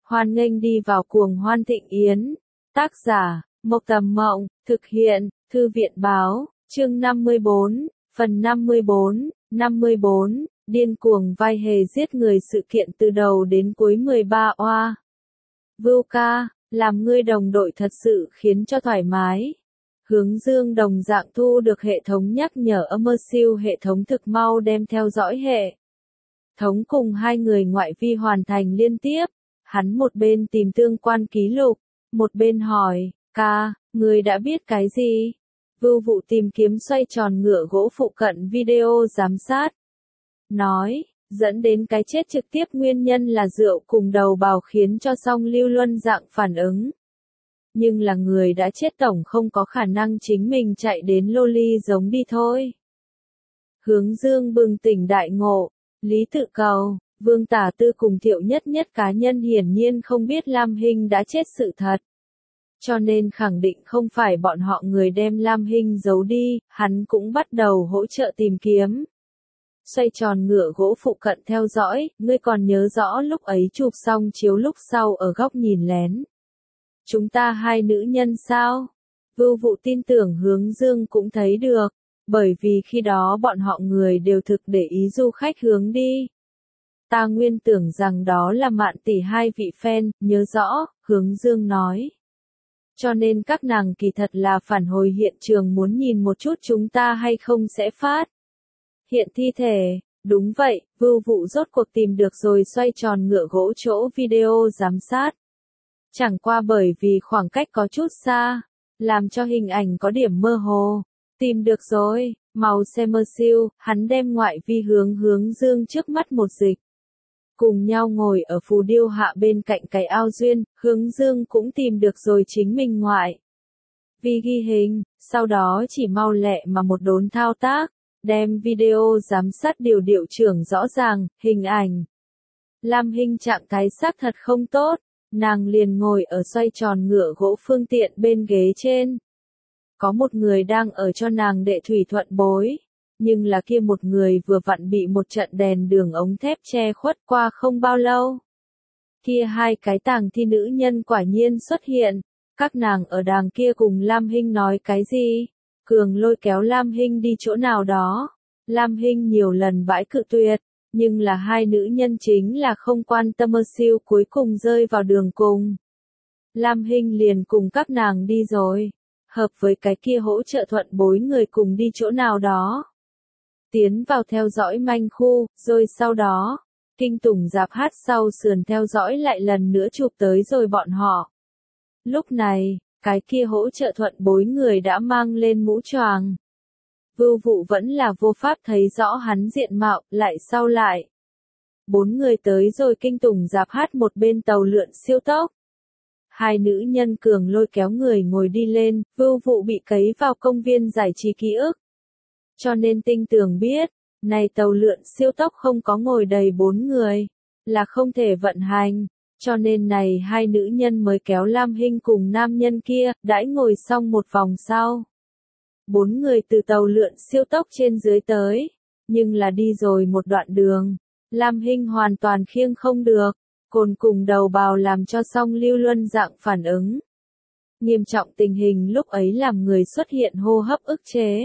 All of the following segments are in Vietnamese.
Hoan nghênh đi vào cuồng hoan thịnh yến. Tác giả, Mộc Tầm Mộng, thực hiện, Thư viện Báo, chương 54, phần 54, điên cuồng vai hề giết người sự kiện từ đầu đến cuối 13 oa. Vưu ca, làm ngươi đồng đội thật sự khiến cho thoải mái. Hướng Dương đồng dạng thu được hệ thống nhắc nhở âm siêu hệ thống thực mau đem theo dõi hệ thống cùng hai người ngoại vi hoàn thành liên tiếp. Hắn một bên tìm tương quan ký lục, một bên hỏi, ca, người đã biết cái gì? Vưu vụ tìm kiếm xoay tròn ngựa gỗ phụ cận video giám sát. Nói, dẫn đến cái chết trực tiếp nguyên nhân là rượu cùng đầu bào khiến cho Song Lưu Luân dạng phản ứng. Nhưng là người đã chết tổng không có khả năng chính mình chạy đến loli giống đi thôi. Hướng Dương bừng tỉnh đại ngộ, Lý Tự Cầu, Vương Tả Tư cùng Thiệu Nhất Nhất cá nhân hiển nhiên không biết Lam Hinh đã chết sự thật. Cho nên khẳng định không phải bọn họ người đem Lam Hinh giấu đi, hắn cũng bắt đầu hỗ trợ tìm kiếm. Xoay tròn ngựa gỗ phụ cận theo dõi, ngươi còn nhớ rõ lúc ấy chụp xong chiếu lúc sau ở góc nhìn lén. Chúng ta hai nữ nhân sao? Vưu vụ tin tưởng Hướng Dương cũng thấy được, bởi vì khi đó bọn họ người đều thực để ý du khách hướng đi. Ta nguyên tưởng rằng đó là Mạn tỷ hai vị fan, nhớ rõ, Hướng Dương nói. Cho nên các nàng kỳ thật là phản hồi hiện trường muốn nhìn một chút chúng ta hay không sẽ phát hiện thi thể. Đúng vậy, Vưu vụ rốt cuộc tìm được rồi xoay tròn ngựa gỗ chỗ video giám sát. Chẳng qua bởi vì khoảng cách có chút xa, làm cho hình ảnh có điểm mơ hồ. Tìm được rồi, màu xe mơ siêu, hắn đem ngoại vi Hướng Dương trước mắt một dịch. Cùng nhau ngồi ở phù điêu hạ bên cạnh cái ao duyên, Hướng Dương cũng tìm được rồi chính mình ngoại vi ghi hình, sau đó chỉ mau lẹ mà một đốn thao tác, đem video giám sát điều trưởng rõ ràng, hình ảnh. Lam Hinh trạng thái xác thật không tốt, nàng liền ngồi ở xoay tròn ngựa gỗ phương tiện bên ghế trên. Có một người đang ở cho nàng đệ thủy thuận bối. Nhưng là kia một người vừa vặn bị một trận đèn đường ống thép che khuất qua không bao lâu. Kia hai cái tàng thi nữ nhân quả nhiên xuất hiện, các nàng ở đàng kia cùng Lam Hinh nói cái gì? Cường lôi kéo Lam Hinh đi chỗ nào đó. Lam Hinh nhiều lần bãi cự tuyệt, nhưng là hai nữ nhân chính là không quan tâm siêu cuối cùng rơi vào đường cùng. Lam Hinh liền cùng các nàng đi rồi, hợp với cái kia hỗ trợ thuận bối người cùng đi chỗ nào đó. Tiến vào theo dõi manh khu, rồi sau đó, Kinh Tùng Giạp Hát sau sườn theo dõi lại lần nữa chụp tới rồi bọn họ. Lúc này, cái kia hỗ trợ thuận bối người đã mang lên mũ choàng. Vưu vụ vẫn là vô pháp thấy rõ hắn diện mạo, lại sau lại. Bốn người tới rồi Kinh Tùng Giạp Hát một bên tàu lượn siêu tốc. Hai nữ nhân cường lôi kéo người ngồi đi lên, Vưu vụ bị cấy vào công viên giải trí ký ức. Cho nên tinh tường biết, này tàu lượn siêu tốc không có ngồi đầy 4 người, là không thể vận hành, cho nên này hai nữ nhân mới kéo Lam Hinh cùng nam nhân kia, đãi ngồi xong một vòng sau. 4 người từ tàu lượn siêu tốc trên dưới tới, nhưng là đi rồi một đoạn đường, Lam Hinh hoàn toàn khiêng không được, cồn cùng đầu bào làm cho Song Lưu Luân dạng phản ứng. Nghiêm trọng tình hình lúc ấy làm người xuất hiện hô hấp ức chế.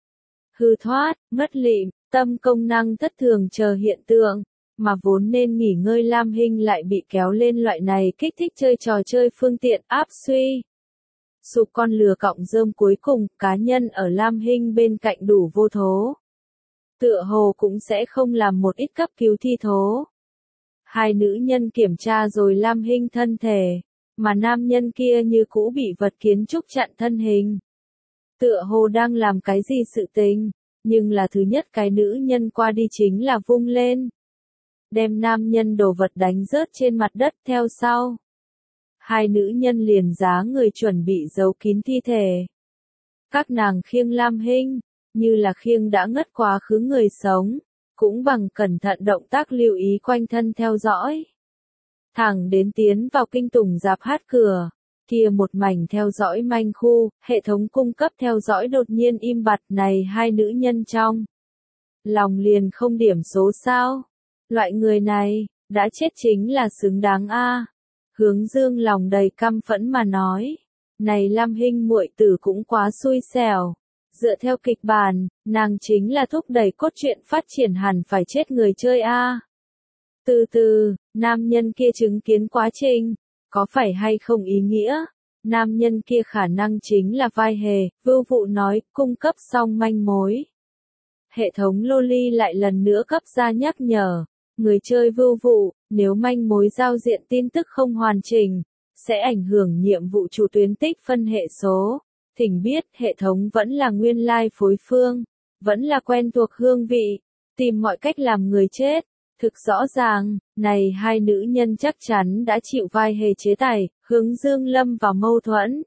Hư thoát, ngất lịm, tâm công năng thất thường chờ hiện tượng, mà vốn nên nghỉ ngơi Lam Hinh lại bị kéo lên loại này kích thích chơi trò chơi phương tiện áp suy. Sụp con lừa cọng rơm cuối cùng, cá nhân ở Lam Hinh bên cạnh đủ vô thố. Tựa hồ cũng sẽ không làm một ít cấp cứu thi thố. Hai nữ nhân kiểm tra rồi Lam Hinh thân thể, mà nam nhân kia như cũ bị vật kiến trúc chặn thân hình. Tựa hồ đang làm cái gì sự tình, nhưng là thứ nhất cái nữ nhân qua đi chính là vung lên. Đem nam nhân đồ vật đánh rớt trên mặt đất theo sau. Hai nữ nhân liền giá người chuẩn bị giấu kín thi thể. Các nàng khiêng Lam Hinh, như là khiêng đã ngất quá khứ người sống, cũng bằng cẩn thận động tác lưu ý quanh thân theo dõi. Thẳng đến tiến vào Kinh Tùng Giạp Hát cửa. Kia một mảnh theo dõi manh khu, hệ thống cung cấp theo dõi đột nhiên im bặt này hai nữ nhân trong. Lòng liền không điểm số sao. Loại người này, đã chết chính là xứng đáng a. Hướng Dương lòng đầy căm phẫn mà nói. Này Lam Hinh muội tử cũng quá xui xẻo. Dựa theo kịch bản, nàng chính là thúc đẩy cốt truyện phát triển hẳn phải chết người chơi a. Từ từ, nam nhân kia chứng kiến quá trình, có phải hay không ý nghĩa? Nam nhân kia khả năng chính là vai hề, Vưu Vụ nói, cung cấp xong manh mối. Hệ thống Loli lại lần nữa cấp ra nhắc nhở, người chơi Vưu Vụ, nếu manh mối giao diện tin tức không hoàn chỉnh, sẽ ảnh hưởng nhiệm vụ chủ tuyến tích phân hệ số. Thỉnh biết, hệ thống vẫn là nguyên lai phối phương, vẫn là quen thuộc hương vị, tìm mọi cách làm người chết. Thực rõ ràng, này hai nữ nhân chắc chắn đã chịu vai hề chế tài, Hướng Dương lâm vào mâu thuẫn.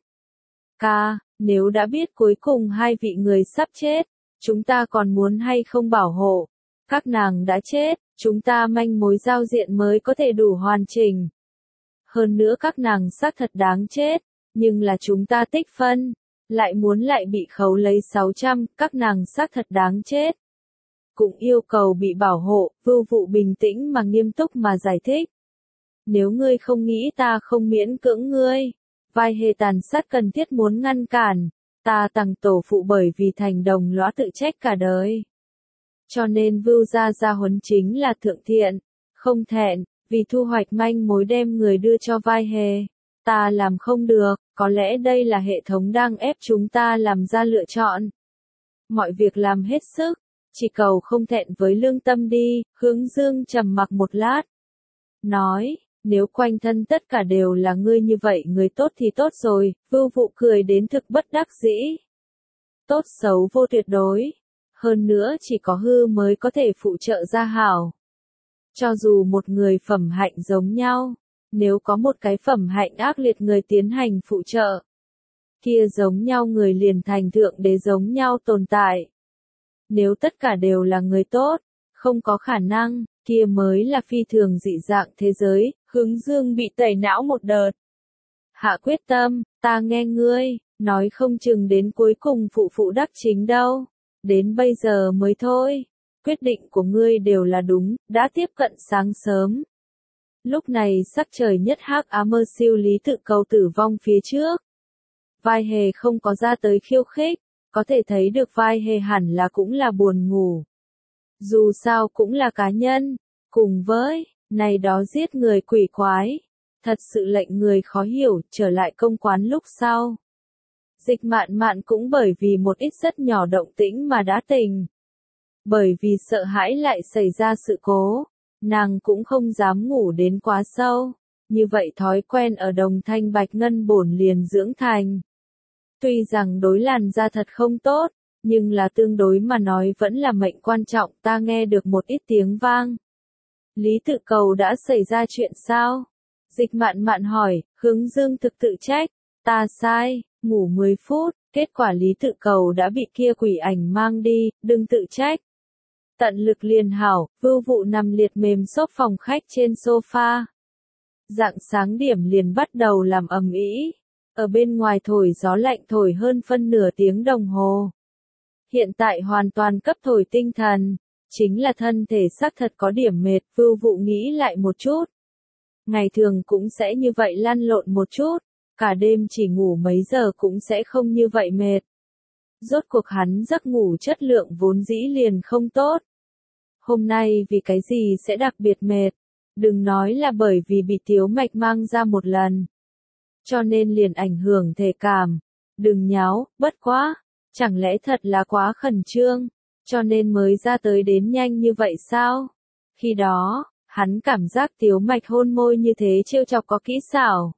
Nếu đã biết cuối cùng hai vị người sắp chết, chúng ta còn muốn hay không bảo hộ? Các nàng đã chết, chúng ta manh mối giao diện mới có thể đủ hoàn chỉnh. Hơn nữa các nàng xác thật đáng chết, nhưng là chúng ta tích phân, lại bị khấu lấy 600, các nàng xác thật đáng chết. Cũng yêu cầu bị bảo hộ, Vưu Vụ bình tĩnh mà nghiêm túc mà giải thích. Nếu ngươi không nghĩ ta không miễn cưỡng ngươi, vai hề tàn sát cần thiết muốn ngăn cản, ta tằng tổ phụ bởi vì thành đồng lõa tự trách cả đời. Cho nên Vưu gia huấn chính là thượng thiện, không thẹn, vì thu hoạch manh mối đem người đưa cho vai hề. Ta làm không được, có lẽ đây là hệ thống đang ép chúng ta làm ra lựa chọn. Mọi việc làm hết sức, chỉ cầu không thẹn với lương tâm đi. Hướng Dương trầm mặc một lát. Nói, nếu quanh thân tất cả đều là ngươi như vậy người tốt thì tốt rồi. Vưu Vụ cười đến thực bất đắc dĩ. Tốt xấu vô tuyệt đối. Hơn nữa chỉ có hư mới có thể phụ trợ ra hảo. Cho dù một người phẩm hạnh giống nhau, nếu có một cái phẩm hạnh ác liệt người tiến hành phụ trợ, kia giống nhau người liền thành thượng đế giống nhau tồn tại. Nếu tất cả đều là người tốt, không có khả năng, kia mới là phi thường dị dạng thế giới. Hướng Dương bị tẩy não một đợt. Hạ quyết tâm, ta nghe ngươi, nói không chừng đến cuối cùng phụ đắc chính đâu. Đến bây giờ mới thôi. Quyết định của ngươi đều là đúng, đã tiếp cận sáng sớm. Lúc này sắc trời nhất hắc ám mơ siêu Lý Tự Cầu tử vong phía trước. Vai hề không có ra tới khiêu khích, có thể thấy được vai hề hẳn là cũng là buồn ngủ. Dù sao cũng là cá nhân, cùng với, này đó giết người quỷ quái. Thật sự lệnh người khó hiểu, trở lại công quán lúc sau. Dịch mạn cũng bởi vì một ít rất nhỏ động tĩnh mà đã tỉnh. Bởi vì sợ hãi lại xảy ra sự cố, nàng cũng không dám ngủ đến quá sâu, như vậy thói quen ở đồng thanh bạch ngân bổn liền dưỡng thành. Tuy rằng đối làn da thật không tốt, nhưng là tương đối mà nói vẫn là mệnh quan trọng. Ta nghe được một ít tiếng vang. Lý Tự Cầu đã xảy ra chuyện sao? Dịch mạn hỏi. Hướng Dương thực tự trách. Ta sai, ngủ 10 phút, kết quả Lý Tự Cầu đã bị kia quỷ ảnh mang đi, đừng tự trách. Tận lực liền hảo. Vưu Vụ nằm liệt mềm xốp phòng khách trên sofa. Rạng sáng điểm liền bắt đầu làm ầm ĩ. Ở bên ngoài thổi gió lạnh thổi hơn phân nửa tiếng đồng hồ. Hiện tại hoàn toàn cấp thổi tinh thần, chính là thân thể xác thật có điểm mệt. Vưu Vụ nghĩ lại một chút. Ngày thường cũng sẽ như vậy lăn lộn một chút, cả đêm chỉ ngủ mấy giờ cũng sẽ không như vậy mệt. Rốt cuộc hắn giấc ngủ chất lượng vốn dĩ liền không tốt. Hôm nay vì cái gì sẽ đặc biệt mệt, đừng nói là bởi vì bị tiếu mạch mang ra một lần. Cho nên liền ảnh hưởng thể cảm. Đừng nháo, bất quá, chẳng lẽ thật là quá khẩn trương, cho nên mới ra tới đến nhanh như vậy sao? Khi đó, hắn cảm giác tiếu mạch hôn môi như thế trêu chọc có kỹ xảo.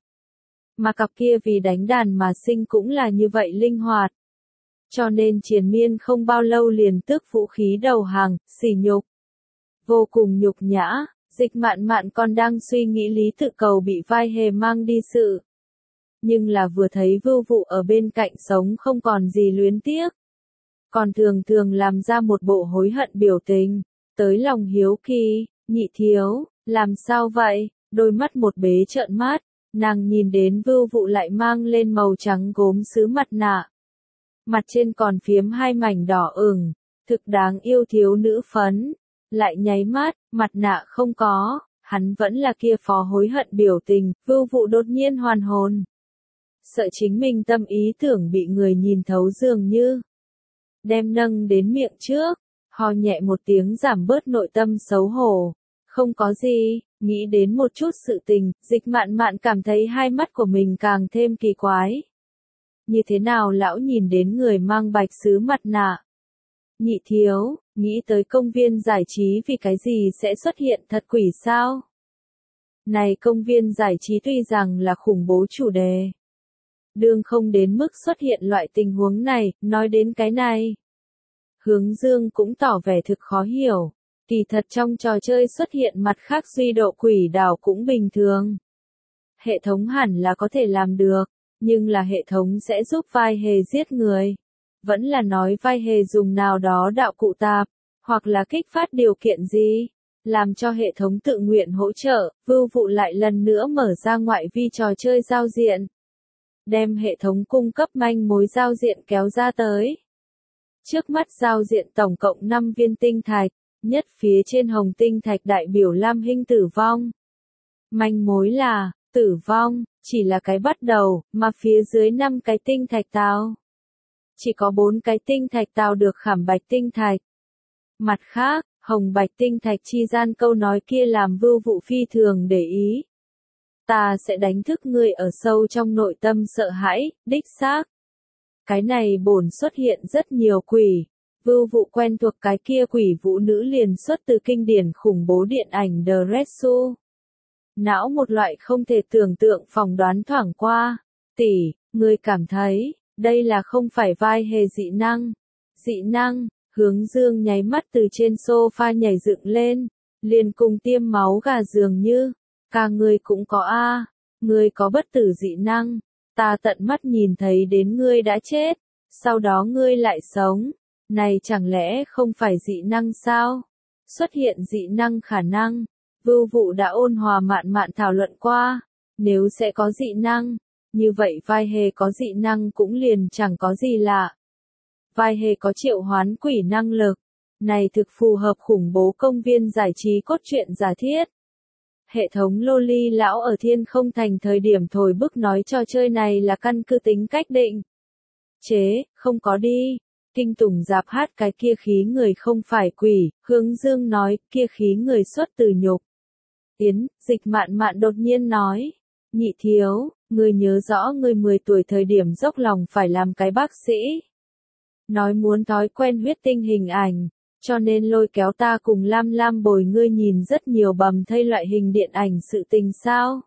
Mà cặp kia vì đánh đàn mà sinh cũng là như vậy linh hoạt. Cho nên triền miên không bao lâu liền tước vũ khí đầu hàng, sỉ nhục. Vô cùng nhục nhã, dịch mạn còn đang suy nghĩ Lý Tự Cầu bị vai hề mang đi sự. Nhưng là vừa thấy Vưu Vụ ở bên cạnh sống không còn gì luyến tiếc. Còn thường làm ra một bộ hối hận biểu tình, tới lòng hiếu kỳ, nhị thiếu, làm sao vậy, đôi mắt một bế trợn mắt, nàng nhìn đến Vưu Vụ lại mang lên màu trắng gốm sứ mặt nạ. Mặt trên còn phiếm hai mảnh đỏ ửng, thực đáng yêu thiếu nữ phấn, lại nháy mắt, mặt nạ không có, Hắn vẫn là kia phó hối hận biểu tình, Vưu Vụ đột nhiên hoàn hồn. Sợ chính mình tâm ý tưởng bị người nhìn thấu dường như. Đem nâng đến miệng trước, ho nhẹ một tiếng giảm bớt nội tâm xấu hổ. Không có gì, nghĩ đến một chút sự tình, Dịch Mạn Mạn cảm thấy hai mắt của mình càng thêm kỳ quái. Như thế nào lão nhìn đến người mang bạch sứ mặt nạ? Nhị thiếu, nghĩ tới công viên giải trí vì cái gì sẽ xuất hiện thật quỷ sao? Này công viên giải trí tuy rằng là khủng bố chủ đề. Đương không đến mức xuất hiện loại tình huống này, nói đến cái này. Hướng Dương cũng tỏ vẻ thực khó hiểu. Kỳ thật trong trò chơi xuất hiện mặt khác duy độ quỷ đảo cũng bình thường. Hệ thống hẳn là có thể làm được, nhưng là hệ thống sẽ giúp vai hề giết người. Vẫn là nói vai hề dùng nào đó đạo cụ tạp, hoặc là kích phát điều kiện gì, làm cho hệ thống tự nguyện hỗ trợ, Vưu Vụ lại lần nữa mở ra ngoại vi trò chơi giao diện. Đem hệ thống cung cấp manh mối giao diện kéo ra tới. Trước mắt giao diện tổng cộng 5 viên tinh thạch, nhất phía trên hồng tinh thạch đại biểu Lam Hinh tử vong. Manh mối là, tử vong, chỉ là cái bắt đầu, mà phía dưới 5 cái tinh thạch tào. Chỉ có 4 cái tinh thạch tào được khảm bạch tinh thạch. Mặt khác, hồng bạch tinh thạch chi gian câu nói kia làm Vưu Vụ phi thường để ý. Ta sẽ đánh thức ngươi ở sâu trong nội tâm sợ hãi, đích xác. Cái này bổn xuất hiện rất nhiều quỷ. Vưu Vụ quen thuộc cái kia quỷ vũ nữ liền xuất từ kinh điển khủng bố điện ảnh The Rescue. Não một loại không thể tưởng tượng phỏng đoán thoảng qua. Tỷ, ngươi cảm thấy, đây là không phải vai hề dị năng. Dị năng, Hướng Dương nháy mắt từ trên sofa nhảy dựng lên, liền cùng tiêm máu gà dường như. Cả người cũng có a, ngươi có bất tử dị năng. Ta tận mắt nhìn thấy đến ngươi đã chết, sau đó ngươi lại sống. Này chẳng lẽ không phải dị năng sao? Xuất hiện dị năng khả năng. Vưu Vụ đã ôn hòa mạn mạn thảo luận qua. Nếu sẽ có dị năng, như vậy vai hề có dị năng cũng liền chẳng có gì lạ. Vai hề có triệu hoán quỷ năng lực. Này thực phù hợp khủng bố công viên giải trí cốt truyện giả thiết. Hệ thống Loli lão ở Thiên Không Thành thời điểm thổi bức nói trò chơi này là căn cứ tính cách định. Chế, không có đi. Kinh Tùng Giạp hát cái kia khí người không phải quỷ, Hướng Dương nói, kia khí người xuất từ nhục. Dịch Mạn Mạn đột nhiên nói, nhị thiếu, ngươi nhớ rõ ngươi 10 tuổi thời điểm dốc lòng phải làm cái bác sĩ. Nói muốn thói quen huyết tinh hình ảnh, cho nên lôi kéo ta cùng Lam Lam bồi ngươi nhìn rất nhiều bầm thây loại hình điện ảnh sự tình sao.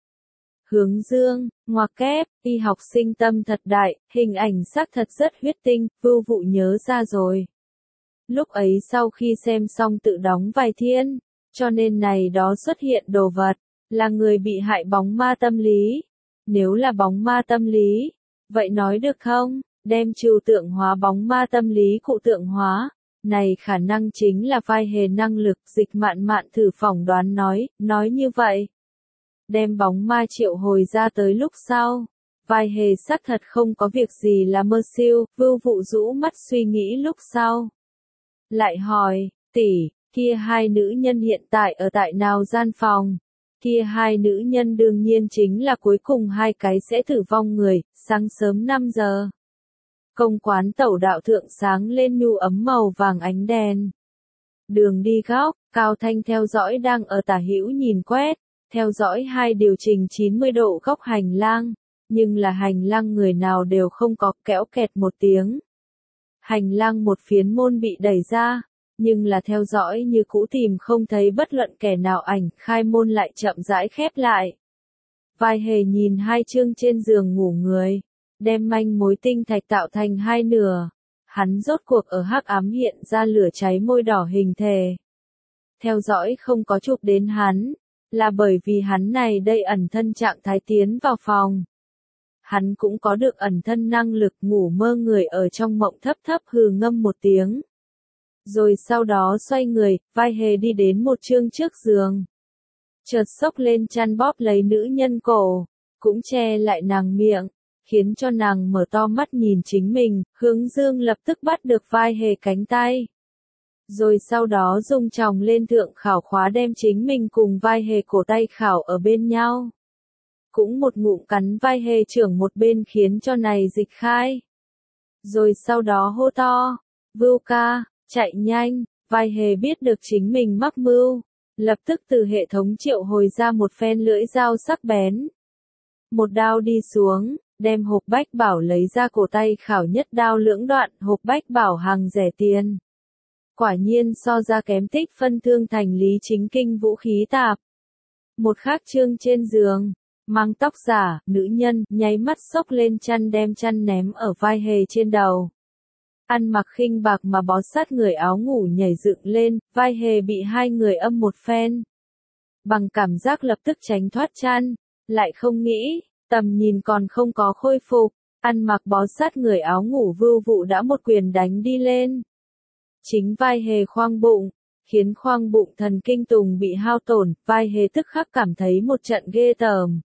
Hướng Dương, ngoặc kép, y học sinh tâm thật đại, hình ảnh xác thật rất huyết tinh, Vưu Vụ nhớ ra rồi. Lúc ấy sau khi xem xong tự đóng vài thiên, cho nên này đó xuất hiện đồ vật, là người bị hại bóng ma tâm lý. Nếu là bóng ma tâm lý, vậy nói được không, đem trừu tượng hóa bóng ma tâm lý cụ tượng hóa. Này khả năng chính là vai hề năng lực, Dịch Mạn Mạn thử phỏng đoán nói như vậy. Đem bóng ma triệu hồi ra tới lúc sau. Vai hề xác thật không có việc gì là mơ siêu, Vưu Vụ rũ mắt suy nghĩ lúc sau. Lại hỏi, tỷ, kia hai nữ nhân hiện tại ở tại nào gian phòng? Kia hai nữ nhân đương nhiên chính là cuối cùng hai cái sẽ tử vong người, sáng sớm 5 giờ. Công quán tẩu đạo thượng sáng lên nhu ấm màu vàng ánh đèn. Đường đi góc, Cao Thanh theo dõi đang ở tả hữu nhìn quét, theo dõi hai điều chỉnh 90 độ góc hành lang, nhưng là hành lang người nào đều không có, kéo kẹt một tiếng. Hành lang một phiến môn bị đẩy ra, nhưng là theo dõi như cũ tìm không thấy bất luận kẻ nào ảnh, khai môn lại chậm rãi khép lại. Vai hề nhìn hai chương trên giường ngủ người, đem manh mối tinh thạch tạo thành hai nửa. Hắn rốt cuộc ở hắc ám hiện ra lửa cháy môi đỏ hình thể. Theo dõi không có chụp đến hắn, là bởi vì hắn này đây ẩn thân trạng thái tiến vào phòng. Hắn cũng có được ẩn thân năng lực, ngủ mơ người ở trong mộng thấp thấp hừ ngâm một tiếng. Rồi sau đó xoay người, vai hề đi đến một chương trước giường. Chợt xốc lên chăn bóp lấy nữ nhân cổ, cũng che lại nàng miệng, khiến cho nàng mở to mắt nhìn chính mình. Hướng Dương lập tức bắt được vai hề cánh tay. Rồi sau đó dùng chòng lên thượng khảo khóa đem chính mình cùng vai hề cổ tay khảo ở bên nhau. Cũng một ngụm cắn vai hề trưởng một bên khiến cho này dịch khai. Rồi sau đó hô to, Vưu ca, chạy nhanh, vai hề biết được chính mình mắc mưu. Lập tức từ hệ thống triệu hồi ra một phen lưỡi dao sắc bén. Một đao đi xuống, đem hộp bách bảo lấy ra cổ tay khảo nhất đao lưỡng đoạn, hộp bách bảo hàng rẻ tiền. Quả nhiên so ra kém tích phân thương thành lý chính kinh vũ khí tạp. Một khác chương trên giường, mang tóc giả, nữ nhân, nháy mắt xốc lên chăn đem chăn ném ở vai hề trên đầu. Ăn mặc khinh bạc mà bó sát người áo ngủ nhảy dựng lên, vai hề bị hai người âm một phen. Bằng cảm giác lập tức tránh thoát chăn, lại không nghĩ, tầm nhìn còn không có khôi phục, ăn mặc bó sát người áo ngủ Vưu Vụ đã một quyền đánh đi lên. Chính vai hề khoang bụng, khiến khoang bụng thần kinh tùng bị hao tổn, vai hề tức khắc cảm thấy một trận ghê tởm.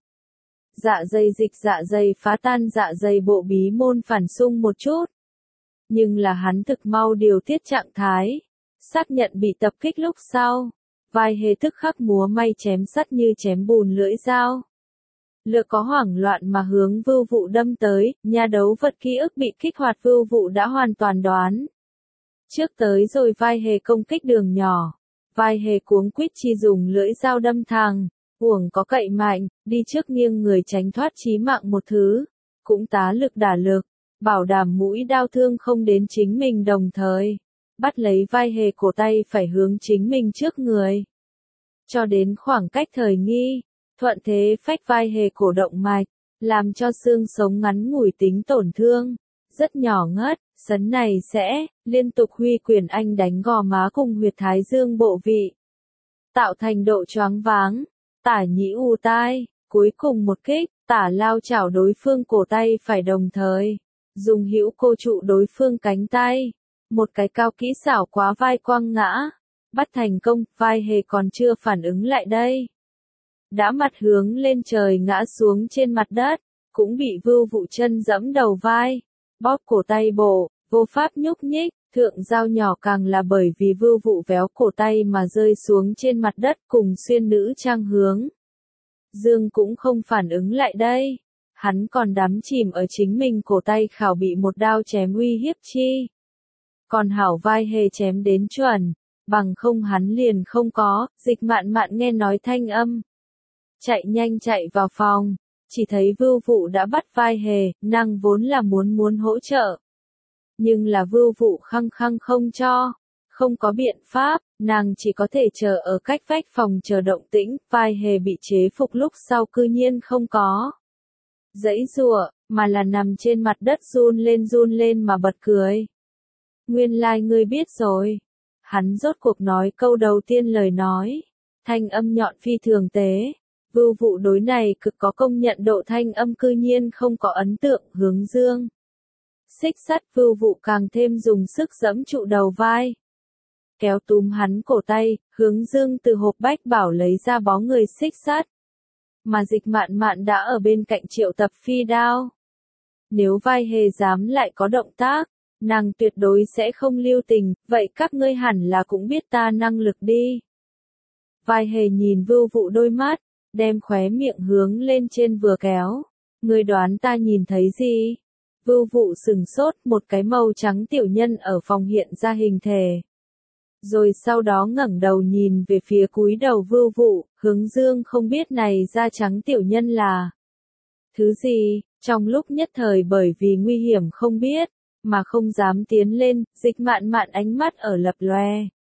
Dạ dày dịch dạ dày phá tan dạ dày bộ bí môn phản xung một chút. Nhưng là hắn thực mau điều tiết trạng thái, xác nhận bị tập kích lúc sau, vai hề tức khắc múa may chém sắt như chém bùn lưỡi dao. Lửa có hoảng loạn mà hướng Vưu Vụ đâm tới, nhà đấu vật ký ức bị kích hoạt Vưu Vụ đã hoàn toàn đoán. Trước tới rồi vai hề công kích đường nhỏ, vai hề cuống quýt chi dùng lưỡi dao đâm thẳng, uổng có cậy mạnh, đi trước nghiêng người tránh thoát chí mạng một thứ, cũng tá lực đả lực, bảo đảm mũi đao thương không đến chính mình đồng thời, bắt lấy vai hề cổ tay phải hướng chính mình trước người. Cho đến khoảng cách thời nghi, thuận thế phách vai hề cổ động mạch, làm cho xương sống ngắn ngủi tính tổn thương, rất nhỏ ngất, sấn này sẽ, liên tục huy quyền anh đánh gò má cùng huyệt thái dương bộ vị. Tạo thành độ choáng váng, tả nhĩ u tai, cuối cùng một kích, tả lao chảo đối phương cổ tay phải đồng thời, dùng hữu cô trụ đối phương cánh tay, một cái cao kỹ xảo quá vai quăng ngã, bắt thành công, vai hề còn chưa phản ứng lại đây. Đã mặt hướng lên trời ngã xuống trên mặt đất, cũng bị Vưu Vụ chân dẫm đầu vai, bóp cổ tay bộ, vô pháp nhúc nhích, thượng dao nhỏ càng là bởi vì Vưu Vụ véo cổ tay mà rơi xuống trên mặt đất cùng xuyên nữ trang hướng. Dương cũng không phản ứng lại đây, hắn còn đắm chìm ở chính mình cổ tay khảo bị một đao chém uy hiếp chi. Còn hảo vai hề chém đến chuẩn, bằng không hắn liền không có, Dịch Mạn Mạn nghe nói thanh âm. Chạy nhanh chạy vào phòng, chỉ thấy Vưu Vụ đã bắt vai hề, nàng vốn là muốn hỗ trợ. Nhưng là Vưu Vụ khăng khăng không cho, không có biện pháp, nàng chỉ có thể chờ ở cách vách phòng chờ động tĩnh, vai hề bị chế phục lúc sau cư nhiên không có. Giãy giụa, mà là nằm trên mặt đất run lên mà bật cười. Nguyên lai ngươi biết rồi. Hắn rốt cuộc nói câu đầu tiên lời nói, thanh âm nhọn phi thường tế. Vưu Vụ đối này cực có công nhận độ thanh âm cư nhiên không có ấn tượng, hướng dương. Xích sắt Vưu Vụ càng thêm dùng sức giẫm trụ đầu vai. Kéo túm hắn cổ tay, hướng dương từ hộp bách bảo lấy ra bó người xích sắt. Mà Dịch Mạn Mạn đã ở bên cạnh triệu tập phi đao. Nếu vai hề dám lại có động tác, nàng tuyệt đối sẽ không lưu tình, vậy các ngươi hẳn là cũng biết ta năng lực đi. Vai hề nhìn Vưu Vụ đôi mắt, đem khóe miệng hướng lên trên vừa kéo. Ngươi đoán ta nhìn thấy gì? Vưu Vụ sừng sốt, một cái màu trắng tiểu nhân ở phòng hiện ra hình thể. Rồi sau đó ngẩng đầu nhìn về phía cúi đầu Vưu Vụ, hướng dương không biết này da trắng tiểu nhân là thứ gì, trong lúc nhất thời bởi vì nguy hiểm không biết, mà không dám tiến lên, Dịch Mạn Mạn ánh mắt ở lập lòe.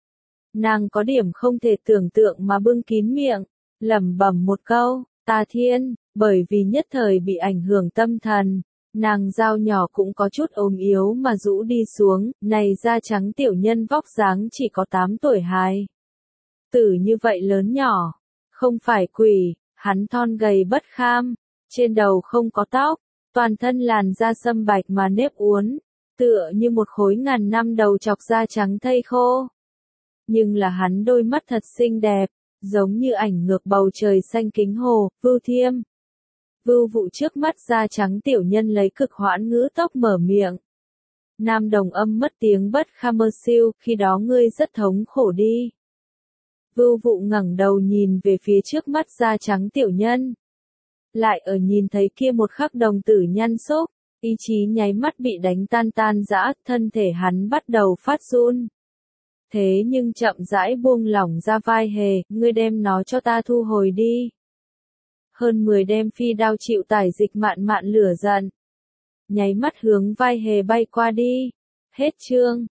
Nàng có điểm không thể tưởng tượng mà bưng kín miệng, lẩm bẩm một câu, ta thiên, bởi vì nhất thời bị ảnh hưởng tâm thần. Nàng dao nhỏ cũng có chút ốm yếu mà rũ đi xuống, này da trắng tiểu nhân vóc dáng chỉ có 8 tuổi hài. Tử như vậy lớn nhỏ, không phải quỷ, hắn thon gầy bất kham, trên đầu không có tóc, toàn thân làn da sâm bạch mà nếp uốn, tựa như một khối ngàn năm đầu chọc da trắng thây khô. Nhưng là hắn đôi mắt thật xinh đẹp, giống như ảnh ngược bầu trời xanh kính hồ, Vưu Thiêm. Vưu Vụ trước mắt da trắng tiểu nhân lấy cực hoãn ngữ tốc mở miệng. Nam Đồng Âm mất tiếng bất kham mơ siêu, khi đó ngươi rất thống khổ đi. Vưu Vụ ngẩng đầu nhìn về phía trước mắt da trắng tiểu nhân. Lại ở nhìn thấy kia một khắc đồng tử nhăn xốp, ý chí nháy mắt bị đánh tan tan rã, thân thể hắn bắt đầu phát run. Thế nhưng chậm rãi buông lỏng ra vai Hề, ngươi đem nó cho ta thu hồi đi. Hơn 10 đem phi đao chịu tải dịch mạn mạn lửa giận. Nháy mắt hướng vai Hề bay qua đi. Hết chương.